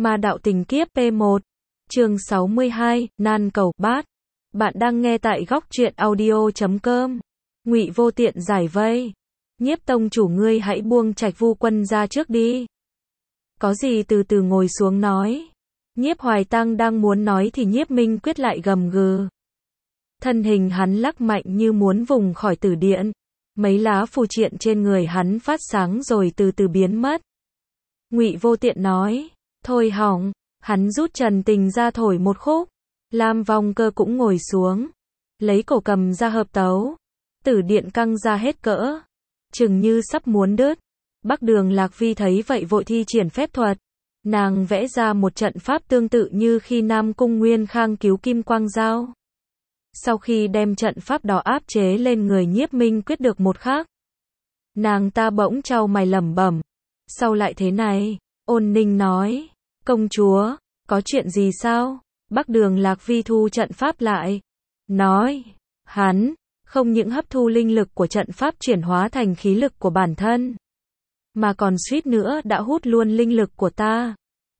Ma đạo tình kiếp P1, chương 62, nan cầu bát. Bạn đang nghe tại góc truyện audio.com. Ngụy Vô Tiện giải vây. Nhiếp tông chủ ngươi hãy buông Trạch Vu Quân ra trước đi. Có gì từ từ ngồi xuống nói. Nhiếp Hoài Tăng đang muốn nói thì Nhiếp Minh Quyết lại gầm gừ. Thân hình hắn lắc mạnh như muốn vùng khỏi tử điện. Mấy lá phù triện trên người hắn phát sáng rồi từ từ biến mất. Ngụy Vô Tiện nói, thôi hỏng, hắn rút Trần Tình ra thổi một khúc. Lam Vong Cơ cũng ngồi xuống, lấy cổ cầm ra hợp tấu. Tử điện căng ra hết cỡ, chừng như sắp muốn đứt. Bắc Đường Lạc Vi thấy vậy vội thi triển phép thuật. Nàng vẽ ra một trận pháp tương tự như khi Nam Cung Nguyên Khang cứu Kim Quang Giao. Sau khi đem trận pháp đó áp chế lên người Nhiếp Minh Quyết được một khắc, nàng ta bỗng chau mày lẩm bẩm, sao lại thế này? Ôn Ninh nói, công chúa, có chuyện gì sao? Bắc Đường Lạc Vi thu trận pháp lại, nói, hắn không những hấp thu linh lực của trận pháp chuyển hóa thành khí lực của bản thân, mà còn suýt nữa đã hút luôn linh lực của ta.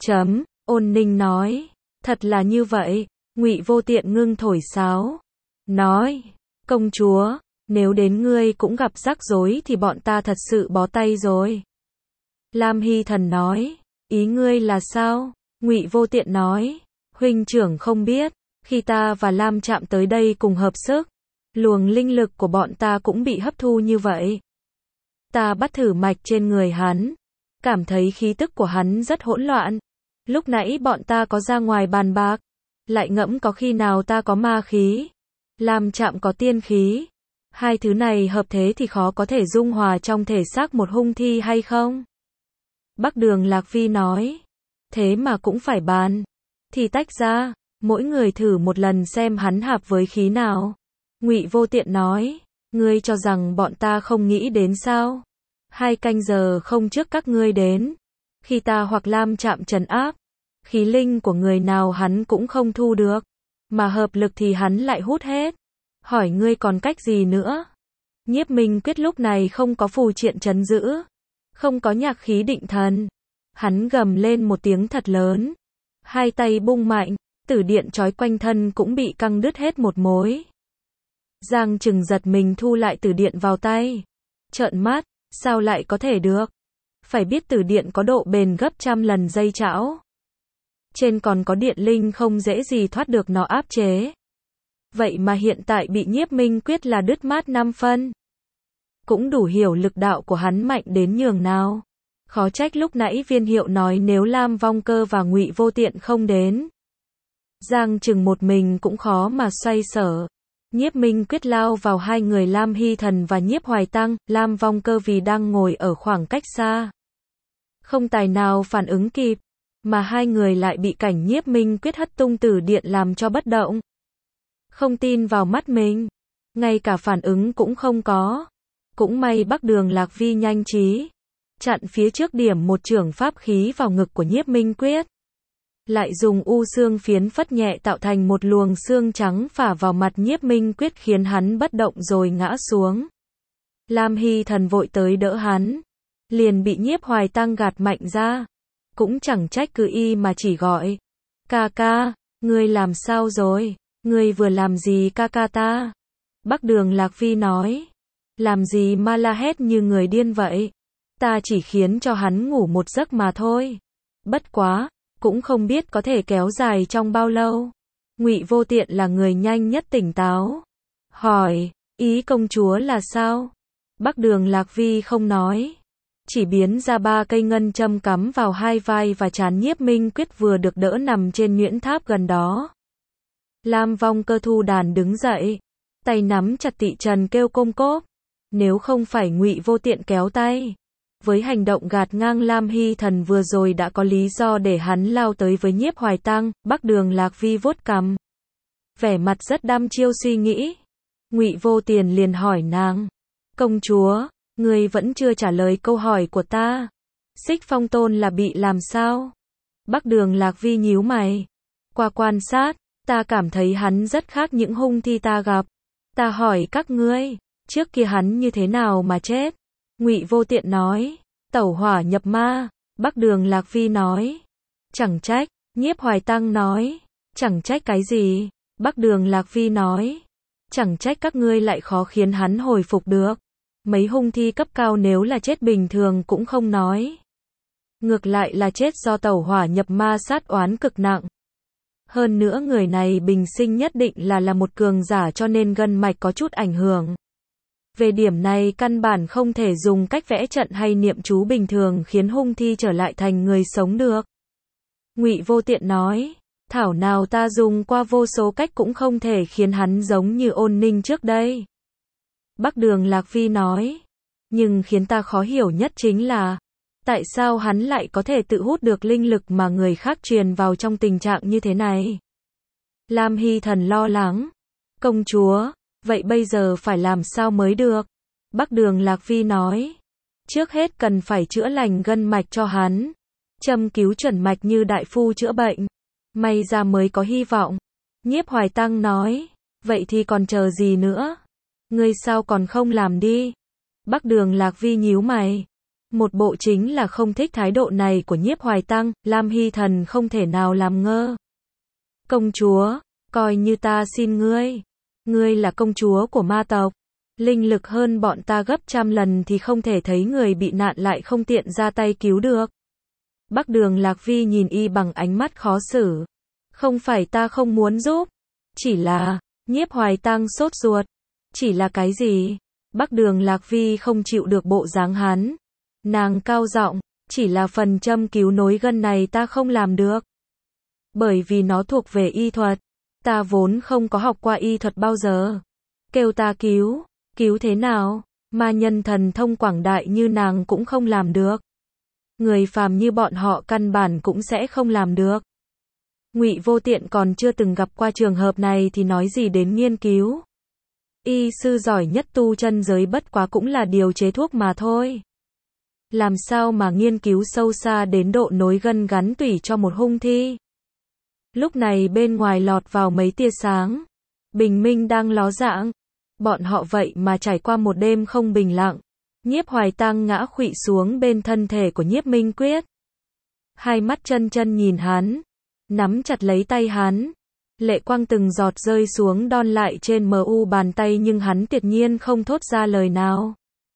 Ôn Ninh nói, thật là như vậy. Ngụy Vô Tiện ngưng thổi sáo, nói, công chúa, nếu đến ngươi cũng gặp rắc rối thì bọn ta thật sự bó tay rồi. Lam Hy Thần nói, ý ngươi là sao? Ngụy Vô Tiện nói, huynh trưởng không biết, khi ta và Lam Trạm tới đây cùng hợp sức, luồng linh lực của bọn ta cũng bị hấp thu như vậy. Ta bắt thử mạch trên người hắn, cảm thấy khí tức của hắn rất hỗn loạn. Lúc nãy bọn ta có ra ngoài bàn bạc, lại ngẫm có khi nào ta có ma khí, Lam Trạm có tiên khí. Hai thứ này hợp thế thì khó có thể dung hòa trong thể xác một hung thi hay không? Bắc Đường Lạc Vi nói, thế mà cũng phải bàn, thì tách ra, mỗi người thử một lần xem hắn hợp với khí nào. Ngụy Vô Tiện nói, ngươi cho rằng bọn ta không nghĩ đến sao? 2 canh giờ không trước các ngươi đến, khi ta hoặc Lam Trạm trấn áp, khí linh của người nào hắn cũng không thu được, mà hợp lực thì hắn lại hút hết. Hỏi ngươi còn cách gì nữa? Nhiếp Minh Quyết lúc này không có phù triện trấn giữ, không có nhạc khí định thần. Hắn gầm lên một tiếng thật lớn, 2 tay bung mạnh, tử điện trói quanh thân cũng bị căng đứt hết một mối. Giang Trừng giật mình thu lại tử điện vào tay, trợn mắt, sao lại có thể được? Phải biết tử điện có độ bền gấp trăm lần dây chảo, trên còn có điện linh không dễ gì thoát được nó áp chế. Vậy mà hiện tại bị Nhiếp Minh Quyết là đứt mát 5 phân. Cũng đủ hiểu lực đạo của hắn mạnh đến nhường nào. Khó trách lúc nãy Viên Hiệu nói nếu Lam Vong Cơ và Ngụy Vô Tiện không đến, Giang Trừng một mình cũng khó mà xoay sở. Nhiếp Minh Quyết lao vào hai người Lam Hy Thần và Nhiếp Hoài Tăng. Lam Vong Cơ vì đang ngồi ở khoảng cách xa, không tài nào phản ứng kịp, mà hai người lại bị cảnh Nhiếp Minh Quyết hất tung tử điện làm cho bất động. Không tin vào mắt mình, ngay cả phản ứng cũng không có. Cũng may Bắc Đường Lạc Vi nhanh trí, chặn phía trước điểm một chưởng pháp khí vào ngực của Nhiếp Minh Quyết. Lại dùng u xương phiến phất nhẹ tạo thành một luồng xương trắng phả vào mặt Nhiếp Minh Quyết khiến hắn bất động rồi ngã xuống. Lam Hy Thần vội tới đỡ hắn, liền bị Nhiếp Hoài Tăng gạt mạnh ra. Cũng chẳng trách cứ y mà chỉ gọi, ca ca, ngươi làm sao rồi? Ngươi vừa làm gì ca ca ta? Bắc Đường Lạc Vi nói, làm gì mà la hét như người điên vậy? Ta chỉ khiến cho hắn ngủ một giấc mà thôi. Bất quá, cũng không biết có thể kéo dài trong bao lâu. Ngụy Vô Tiện là người nhanh nhất tỉnh táo, hỏi, ý công chúa là sao? Bắc Đường Lạc Vi không nói, chỉ biến ra 3 cây ngân châm cắm vào hai vai và trán Nhiếp Minh Quyết vừa được đỡ nằm trên nhuyễn tháp gần đó. Lam Vong Cơ thu đàn đứng dậy, tay nắm chặt tị trần kêu côm cốp. Nếu không phải Ngụy Vô Tiện kéo tay, với hành động gạt ngang Lam Hy Thần vừa rồi đã có lý do để hắn lao tới với Nhiếp Hoài Tăng. Bắc Đường Lạc Vi vuốt cằm, vẻ mặt rất đăm chiêu suy nghĩ. Ngụy Vô Tiện liền hỏi nàng, công chúa, ngươi vẫn chưa trả lời câu hỏi của ta. Xích Phong Tôn là bị làm sao? Bắc Đường Lạc Vi nhíu mày, qua quan sát, ta cảm thấy hắn rất khác những hung thi ta gặp. Ta hỏi các ngươi, trước kia hắn như thế nào mà chết? Ngụy Vô Tiện nói, tẩu hỏa nhập ma. Bắc Đường Lạc Vi nói, Chẳng trách, Nhiếp Hoài Tăng nói. Chẳng trách cái gì? Bắc Đường Lạc Vi nói. Chẳng trách các ngươi lại khó khiến hắn hồi phục được. Mấy hung thi cấp cao nếu là chết bình thường cũng không nói. Ngược lại là chết do tẩu hỏa nhập ma sát oán cực nặng. Hơn nữa người này bình sinh nhất định là một cường giả cho nên gân mạch có chút ảnh hưởng. Về điểm này căn bản không thể dùng cách vẽ trận hay niệm chú bình thường khiến hung thi trở lại thành người sống được. Ngụy Vô Tiện nói, thảo nào ta dùng qua vô số cách cũng không thể khiến hắn giống như Ôn Ninh trước đây. Bắc Đường Lạc Vi nói, nhưng khiến ta khó hiểu nhất chính là, tại sao hắn lại có thể tự hút được linh lực mà người khác truyền vào trong tình trạng như thế này? Lam Hy Thần lo lắng, công chúa, vậy bây giờ phải làm sao mới được? Bắc Đường Lạc Vi nói, trước hết cần phải chữa lành gân mạch cho hắn, châm cứu chuẩn mạch như đại phu chữa bệnh, may ra mới có hy vọng. Nhiếp Hoài Tăng nói, vậy thì còn chờ gì nữa? Ngươi sao còn không làm đi? Bắc Đường Lạc Vi nhíu mày. Một bộ chính là không thích thái độ này của Nhiếp Hoài Tăng, Lam Hy Thần không thể nào làm ngơ. Công chúa, coi như ta xin ngươi. Ngươi là công chúa của ma tộc. Linh lực hơn bọn ta gấp trăm lần thì không thể thấy người bị nạn lại không tiện ra tay cứu được. Bắc Đường Lạc Vi nhìn y bằng ánh mắt khó xử. Không phải ta không muốn giúp. Chỉ là, Nhiếp Hoài Tăng sốt ruột. Chỉ là cái gì? Bắc Đường Lạc Vi không chịu được bộ dáng hắn. Nàng cao giọng, chỉ là phần châm cứu nối gân này ta không làm được. Bởi vì nó thuộc về y thuật. Ta vốn không có học qua y thuật bao giờ. Kêu ta cứu, cứu thế nào? Ma nhân thần thông quảng đại như nàng cũng không làm được. Người phàm như bọn họ căn bản cũng sẽ không làm được. Ngụy Vô Tiện còn chưa từng gặp qua trường hợp này thì nói gì đến nghiên cứu. Y sư giỏi nhất tu chân giới bất quá cũng là điều chế thuốc mà thôi. Làm sao mà nghiên cứu sâu xa đến độ nối gân gắn tủy cho một hung thi. Lúc này bên ngoài lọt vào mấy tia sáng. Bình minh đang ló dạng. Bọn họ vậy mà trải qua một đêm không bình lặng. Nhiếp Hoài Tăng ngã khuỵu xuống bên thân thể của Nhiếp Minh Quyết. Hai mắt chân chân nhìn hắn. Nắm chặt lấy tay hắn. Lệ quang từng giọt rơi xuống đon lại trên mu bàn tay nhưng hắn tuyệt nhiên không thốt ra lời nào.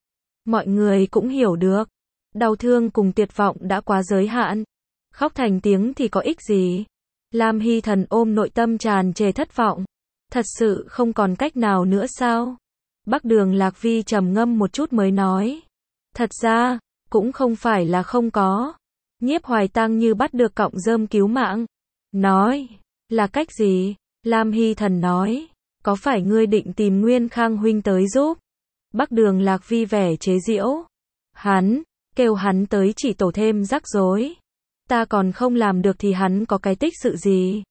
Mọi người cũng hiểu được. Đau thương cùng tuyệt vọng đã quá giới hạn. Khóc thành tiếng thì có ích gì? Lam Hy Thần ôm nội tâm tràn trề thất vọng. Thật sự không còn cách nào nữa sao? Bắc Đường Lạc Vi trầm ngâm một chút mới nói. Thật ra, cũng không phải là không có. Nhiếp Hoài Tăng như bắt được cọng rơm cứu mạng. Nói, là cách gì? Lam Hy Thần nói, có phải ngươi định tìm Nguyên Khang huynh tới giúp? Bắc Đường Lạc Vi vẻ chế giễu. Hắn, kêu hắn tới chỉ tổ thêm rắc rối. Ta còn không làm được thì hắn có cái tích sự gì?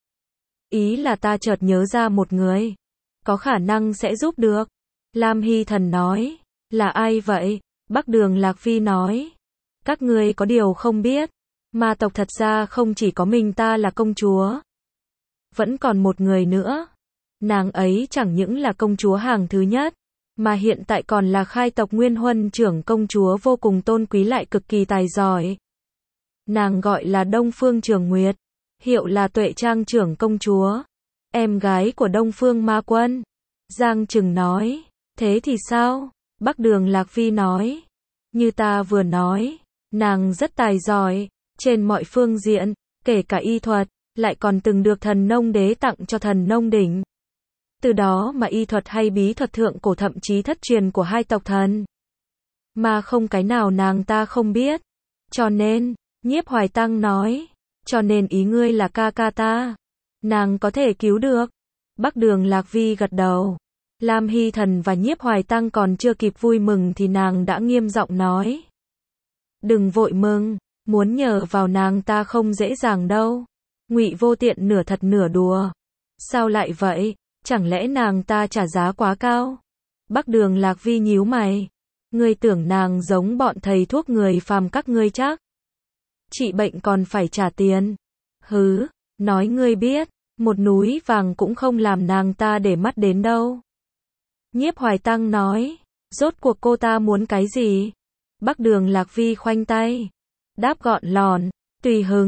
Ý là ta chợt nhớ ra một người. Có khả năng sẽ giúp được. Lam Hy Thần nói. Là ai vậy? Bắc Đường Lạc Vi nói. Các ngươi có điều không biết. Ma tộc thật ra không chỉ có mình ta là công chúa. Vẫn còn một người nữa. Nàng ấy chẳng những là công chúa hàng thứ nhất. Mà hiện tại còn là khai tộc Nguyên Huân trưởng công chúa vô cùng tôn quý lại cực kỳ tài giỏi. Nàng gọi là Đông Phương Trường Nguyệt. Hiệu là Tuệ Trang trưởng công chúa. Em gái của Đông Phương Ma Quân. Giang Trừng nói. Thế thì sao? Bắc Đường Lạc Vi nói. Như ta vừa nói. Nàng rất tài giỏi. Trên mọi phương diện. Kể cả y thuật. Lại còn từng được thần nông đế tặng cho thần nông đỉnh. Từ đó mà y thuật hay bí thuật thượng cổ thậm chí thất truyền của hai tộc thần. Mà không cái nào nàng ta không biết. Cho nên, Nhiếp Hoài Tăng nói. Cho nên ý ngươi là ca ca ta. Nàng có thể cứu được. Bắc Đường Lạc Vi gật đầu. Lam Hy Thần và Nhiếp Hoài Tăng còn chưa kịp vui mừng thì nàng đã nghiêm giọng nói. Đừng vội mừng, muốn nhờ vào nàng ta không dễ dàng đâu. Ngụy Vô Tiện nửa thật nửa đùa. Sao lại vậy? Chẳng lẽ nàng ta trả giá quá cao? Bắc Đường Lạc Vi nhíu mày. Ngươi tưởng nàng giống bọn thầy thuốc người phàm các ngươi chắc? Trị bệnh còn phải trả tiền. Hứ, nói ngươi biết, một núi vàng cũng không làm nàng ta để mắt đến đâu. Nhiếp Hoài Tăng nói, rốt cuộc cô ta muốn cái gì? Bắc Đường Lạc Vi khoanh tay, đáp gọn lòn, tùy hứng.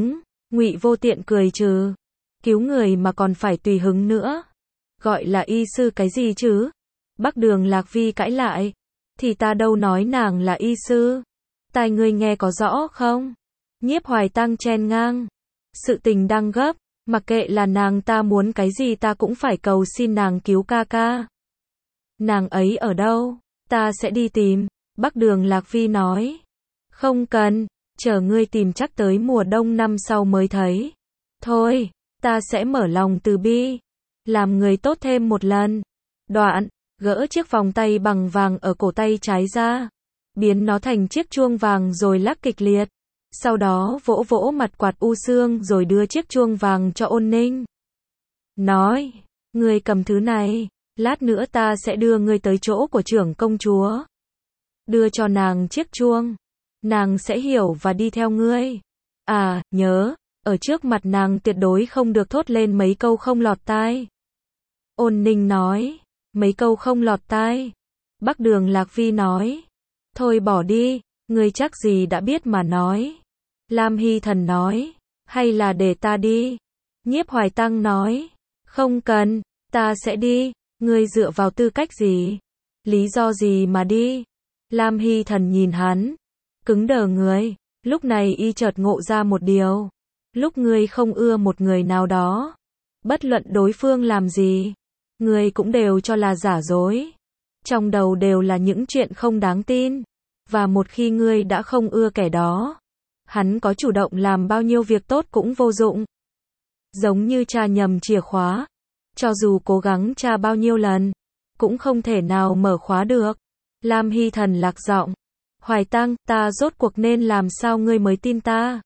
Ngụy Vô Tiện cười trừ. Cứu người mà còn phải tùy hứng nữa. Gọi là y sư cái gì chứ? Bắc Đường Lạc Vi cãi lại. Thì ta đâu nói nàng là y sư. Tai ngươi nghe có rõ không? Nhiếp Hoài Tăng chen ngang. Sự tình đang gấp, mặc kệ là nàng ta muốn cái gì ta cũng phải cầu xin nàng cứu ca ca. Nàng ấy ở đâu? Ta sẽ đi tìm. Bắc Đường Lạc Vi nói. Không cần, chờ ngươi tìm chắc tới mùa đông năm sau mới thấy. Thôi, ta sẽ mở lòng từ bi. Làm người tốt thêm một lần. Đoạn, gỡ chiếc vòng tay bằng vàng ở cổ tay trái ra. Biến nó thành chiếc chuông vàng rồi lắc kịch liệt. Sau đó vỗ vỗ mặt quạt u xương rồi đưa chiếc chuông vàng cho Ôn Ninh. Nói, ngươi cầm thứ này, lát nữa ta sẽ đưa ngươi tới chỗ của trưởng công chúa. Đưa cho nàng chiếc chuông. Nàng sẽ hiểu và đi theo ngươi. À, nhớ, ở trước mặt nàng tuyệt đối không được thốt lên mấy câu không lọt tai. Ôn Ninh nói, mấy câu không lọt tai. Bắc Đường Lạc Vi nói, thôi bỏ đi, ngươi chắc gì đã biết mà nói. Lam Hy Thần nói, hay là để ta đi. Nhiếp Hoài Tăng nói, không cần, ta sẽ đi. Ngươi dựa vào tư cách gì? Lý do gì mà đi? Lam Hy Thần nhìn hắn, cứng đờ người. Lúc này y chợt ngộ ra một điều. Lúc ngươi không ưa một người nào đó, bất luận đối phương làm gì, ngươi cũng đều cho là giả dối. Trong đầu đều là những chuyện không đáng tin. Và một khi ngươi đã không ưa kẻ đó, hắn có chủ động làm bao nhiêu việc tốt cũng vô dụng. Giống như tra nhầm chìa khóa. Cho dù cố gắng tra bao nhiêu lần, cũng không thể nào mở khóa được. Lam Hy Thần lạc giọng. Hoài Tăng, ta rốt cuộc nên làm sao ngươi mới tin ta?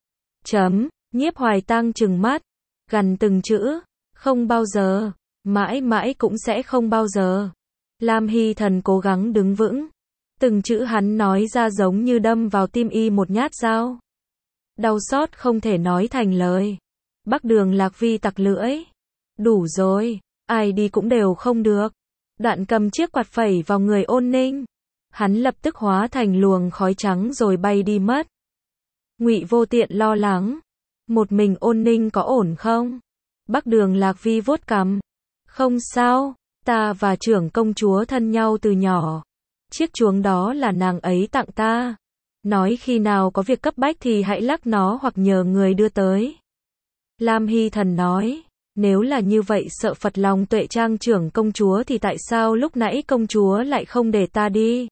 Nhiếp Hoài Tăng trừng mắt, gằn từng chữ. Không bao giờ. Mãi mãi cũng sẽ không bao giờ. Lam Hy Thần cố gắng đứng vững. Từng chữ hắn nói ra giống như đâm vào tim y một nhát dao. Đau xót không thể nói thành lời. Bắc Đường Lạc Vi tặc lưỡi. Đủ rồi, ai đi cũng đều không được. Đoạn cầm chiếc quạt phẩy vào người Ôn Ninh. Hắn lập tức hóa thành luồng khói trắng rồi bay đi mất. Ngụy Vô Tiện lo lắng. Một mình Ôn Ninh có ổn không? Bắc Đường Lạc Vi vuốt cằm. Không sao, ta và trưởng công chúa thân nhau từ nhỏ. Chiếc chuông đó là nàng ấy tặng ta. Nói khi nào có việc cấp bách thì hãy lắc nó hoặc nhờ người đưa tới. Lam Hy Thần nói, nếu là như vậy sợ phật lòng Tuệ Trang trưởng công chúa thì tại sao lúc nãy công chúa lại không để ta đi?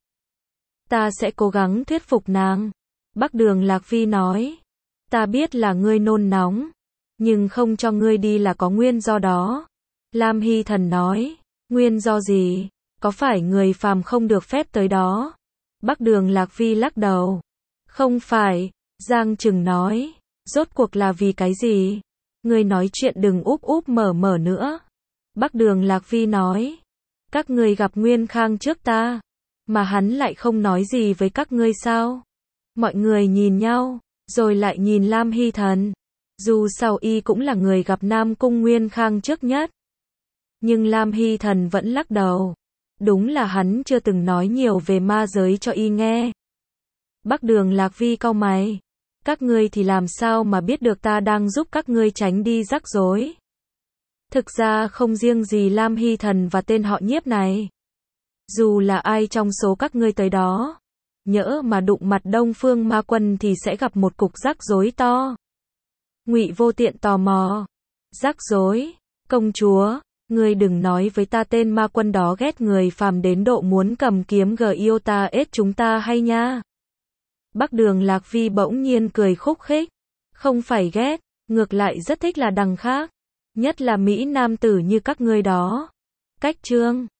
Ta sẽ cố gắng thuyết phục nàng. Bắc Đường Lạc Vi nói, ta biết là ngươi nôn nóng, nhưng không cho ngươi đi là có nguyên do đó. Lam Hy Thần nói, nguyên do gì? Có phải người phàm không được phép tới đó? Bắc Đường Lạc Vi lắc đầu. Không phải, Giang Trừng nói, rốt cuộc là vì cái gì? Ngươi nói chuyện đừng úp úp mở mở nữa. Bắc Đường Lạc Vi nói, các ngươi gặp Nguyên Khang trước ta, mà hắn lại không nói gì với các ngươi sao? Mọi người nhìn nhau, rồi lại nhìn Lam Hy Thần. Dù sao y cũng là người gặp Nam Cung Nguyên Khang trước nhất. Nhưng Lam Hy Thần vẫn lắc đầu. Đúng là hắn chưa từng nói nhiều về ma giới cho y nghe. Bắc Đường Lạc Vi cau mày. Các ngươi thì làm sao mà biết được ta đang giúp các ngươi tránh đi rắc rối? Thực ra không riêng gì Lam Hy Thần và tên họ Nhiếp này. Dù là ai trong số các ngươi tới đó, nhỡ mà đụng mặt Đông Phương Ma Quân thì sẽ gặp một cục rắc rối to. Ngụy Vô Tiện tò mò. Rắc rối? Công chúa, ngươi đừng nói với ta tên ma quân đó ghét người phàm đến độ muốn cầm kiếm yêu ta ết chúng ta hay nha. Bắc Đường Lạc Vi bỗng nhiên cười khúc khích. Không phải ghét, ngược lại rất thích là đằng khác. Nhất là Mỹ nam tử như các ngươi đó. Cách chương